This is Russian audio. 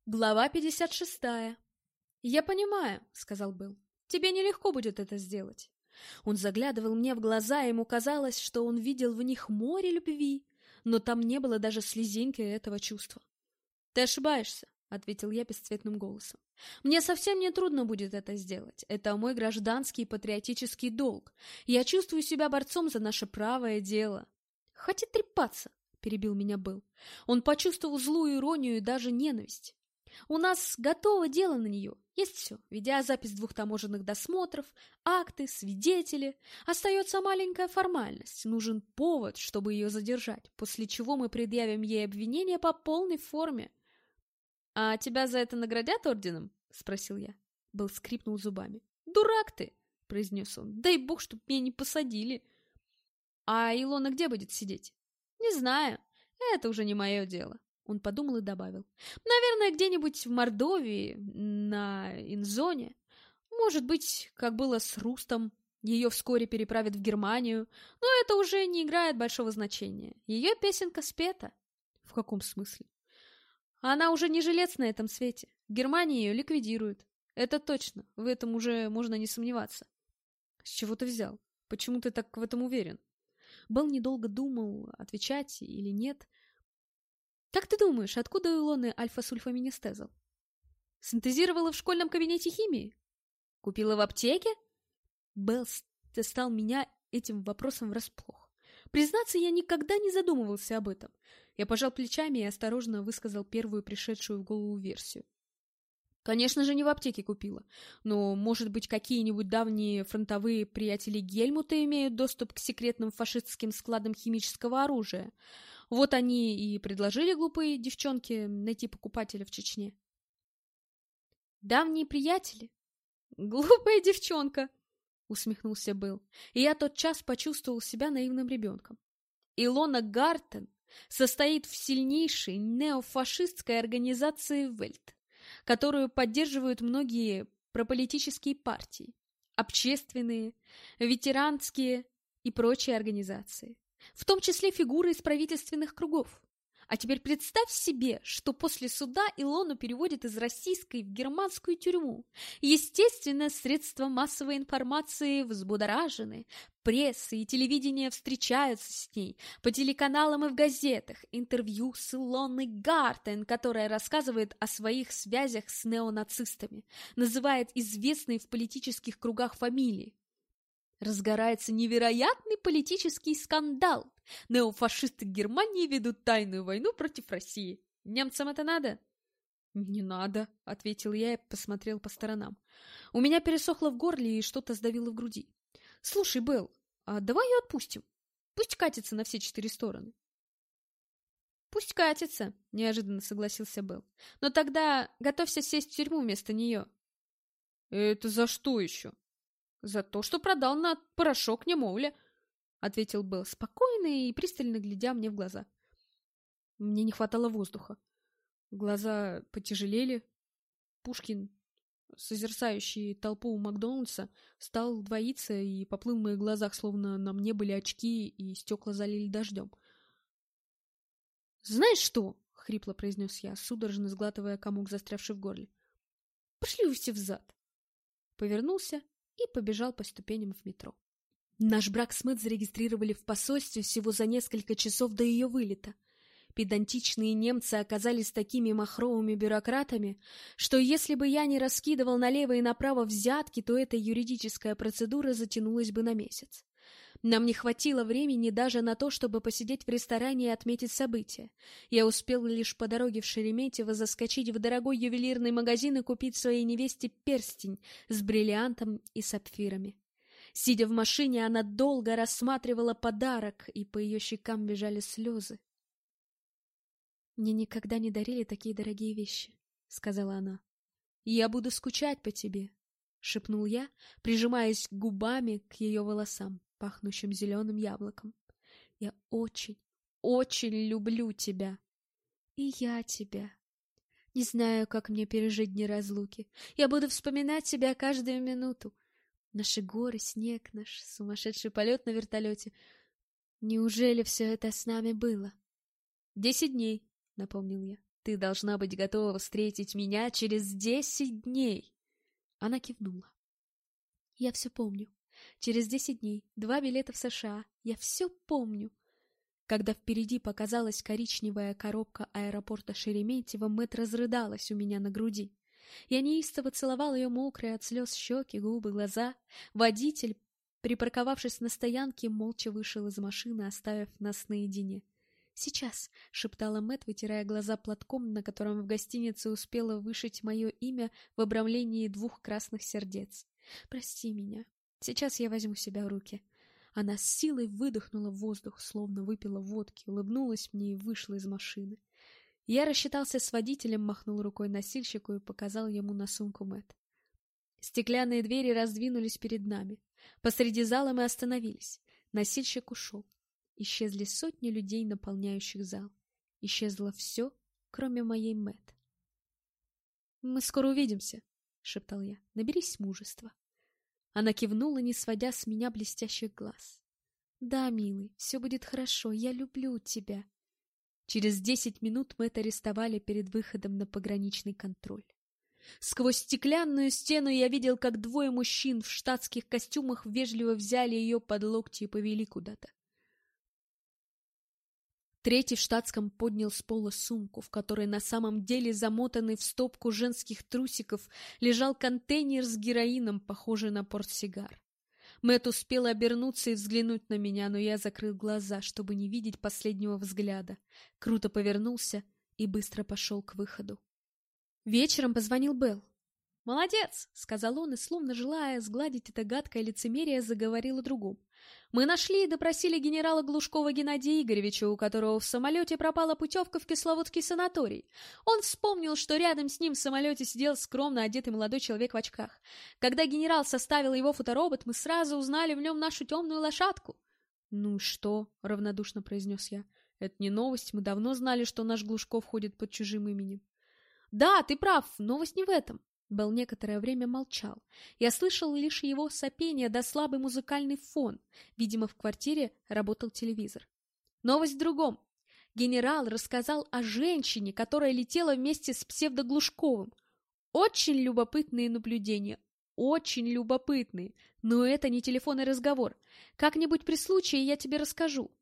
Глава 56. «Я понимаю», — сказал Белл. «Тебе нелегко будет это сделать». Он заглядывал мне в глаза, и ему казалось, что он видел в них море любви, но там не было даже слезинки этого чувства. «Ты ошибаешься», — ответил я бесцветным голосом. «Мне совсем не трудно будет это сделать. Это мой гражданский и патриотический долг. Я чувствую себя борцом за наше правое дело». «Хватит трепаться», — перебил меня Белл. Он почувствовал злую иронию и даже ненависть. «У нас готово дело на нее. Есть все. Видеозапись 2 таможенных досмотров, акты, свидетели. Остается маленькая формальность. Нужен повод, чтобы ее задержать, после чего мы предъявим ей обвинение по полной форме». «А тебя за это наградят орденом?» — спросил я. Белл скрипнул зубами. «Дурак ты!» — произнес он. «Дай бог, чтоб меня не посадили». «А Илона где будет сидеть?» «Не знаю. Это уже не мое дело». Он подумал и добавил. «Наверное, где-нибудь в Мордовии, на Инзоне. Может быть, как было с Рустом, ее вскоре переправят в Германию, но это уже не играет большого значения. Ее песенка спета». «В каком смысле?» «Она уже не жилец на этом свете. В Германии ее ликвидируют. Это точно, в этом уже можно не сомневаться». «С чего ты взял? Почему ты так в этом уверен?» Белл недолго думал, отвечать или нет. «Как ты думаешь, откуда у Илоны альфа-сульфаминестезол?» «Синтезировала в школьном кабинете химии?» «Купила в аптеке?» Белл стал меня этим вопросом врасплох. Признаться, я никогда не задумывался об этом. Я пожал плечами и осторожно высказал первую пришедшую в голову версию. «Конечно же, не в аптеке купила. Но, может быть, какие-нибудь давние фронтовые приятели Гельмута имеют доступ к секретным фашистским складам химического оружия. Вот они и предложили глупые девчонке найти покупателя в Чечне». «Давние приятели? Глупая девчонка!» — усмехнулся Белл. И я тотчас почувствовал себя наивным ребенком. Илона Гартен состоит в сильнейшей неофашистской организации Вельт, которую поддерживают многие прополитические партии, общественные, ветеранские и прочие организации, в том числе фигуры из правительственных кругов. А теперь представь себе, что после суда Илону переводят из российской в германскую тюрьму. Естественно, средства массовой информации взбудоражены, пресса и телевидение встречаются с ней, по телеканалам и в газетах, интервью с Илоной Гартен, которая рассказывает о своих связях с неонацистами, называет известные в политических кругах фамилии. Разгорается невероятный политический скандал. Неофашисты Германии ведут тайную войну против России. Немцам это надо? «Не надо», — ответил я и посмотрел по сторонам. У меня пересохло в горле и что-то сдавило в груди. «Слушай, Белл, а давай ее отпустим. Пусть катится на все 4 стороны». «Пусть катится», — неожиданно согласился Белл. «Но тогда готовься сесть в тюрьму вместо нее». «Это за что еще?» «За то, что продал на порошок немовля», — ответил Белл, спокойно и пристально глядя мне в глаза. Мне не хватало воздуха. Глаза потяжелели. Пушкин, созерцающий толпу у Макдональдса, стал двоиться и поплыл в моих глазах, словно на мне были очки и стекла залили дождем. «Знаешь что?» — хрипло произнес я, судорожно сглатывая комок, застрявший в горле. «Пошли вы все взад!» Повернулся и побежал по ступеням в метро. Наш брак с Мэтт зарегистрировали в посольстве всего за несколько часов до ее вылета. Педантичные немцы оказались такими махровыми бюрократами, что если бы я не раскидывал налево и направо взятки, то эта юридическая процедура затянулась бы на месяц. Нам не хватило времени даже на то, чтобы посидеть в ресторане и отметить событие. Я успел лишь по дороге в Шереметьево заскочить в дорогой ювелирный магазин и купить своей невесте перстень с бриллиантом и сапфирами. Сидя в машине, она долго рассматривала подарок, и по ее щекам бежали слезы. «Мне никогда не дарили такие дорогие вещи», — сказала она. «Я буду скучать по тебе», — шепнул я, прижимаясь губами к ее волосам, пахнущим зеленым яблоком. «Я очень, очень люблю тебя». «И я тебя. Не знаю, как мне пережить дни разлуки. Я буду вспоминать тебя каждую минуту. Наши горы, снег, наш сумасшедший полет на вертолете. Неужели все это с нами было?» 10 дней, напомнил я. Ты должна быть готова встретить меня через 10 дней. Она кивнула. Я все помню. Через 10 дней, 2 билета в США. Я все помню. Когда впереди показалась коричневая коробка аэропорта Шереметьево, Мэтт разрыдалась у меня на груди. Я неистово целовал ее мокрые от слез щеки, губы, глаза. Водитель, припарковавшись на стоянке, молча вышел из машины, оставив нас наедине. «Сейчас», — шептала Мэтт, вытирая глаза платком, на котором в гостинице успела вышить мое имя в обрамлении 2 красных сердец. «Прости меня. Сейчас я возьму себя в руки». Она с силой выдохнула воздух, словно выпила водки, улыбнулась мне и вышла из машины. Я рассчитался с водителем, махнул рукой носильщику и показал ему на сумку Мэтт. Стеклянные двери раздвинулись перед нами. Посреди зала мы остановились. Носильщик ушел. Исчезли сотни людей, наполняющих зал. Исчезло все, кроме моей Мэтт. «Мы скоро увидимся», — шептал я. «Наберись мужества». Она кивнула, не сводя с меня блестящих глаз. «Да, милый, все будет хорошо, я люблю тебя». Через 10 минут Мэтт арестовали перед выходом на пограничный контроль. Сквозь стеклянную стену я видел, как 2 мужчин в штатских костюмах вежливо взяли ее под локти и повели куда-то. 3-й в штатском поднял с пола сумку, в которой на самом деле, замотанный в стопку женских трусиков, лежал контейнер с героином, похожий на портсигар. Мэтт успел обернуться и взглянуть на меня, но я закрыл глаза, чтобы не видеть последнего взгляда. Круто повернулся и быстро пошел к выходу. Вечером позвонил Белл. «Молодец!» — сказал он, и, словно желая сгладить это гадкое лицемерие, заговорил о другом. «Мы нашли и допросили генерала Глушкова Геннадия Игоревича, у которого в самолете пропала путевка в Кисловодский санаторий. Он вспомнил, что рядом с ним в самолете сидел скромно одетый молодой человек в очках. Когда генерал составил его фоторобот, мы сразу узнали в нем нашу темную лошадку». «Ну что?» — равнодушно произнес я. «Это не новость, мы давно знали, что наш Глушков ходит под чужим именем». «Да, ты прав, новость не в этом». Белл некоторое время молчал. Я слышал лишь его сопение да слабый музыкальный фон. Видимо, в квартире работал телевизор. Новость в другом. Генерал рассказал о женщине, которая летела вместе с псевдоглушковым. Очень любопытные наблюдения. Очень любопытные. Но это не телефонный разговор. Как-нибудь при случае я тебе расскажу.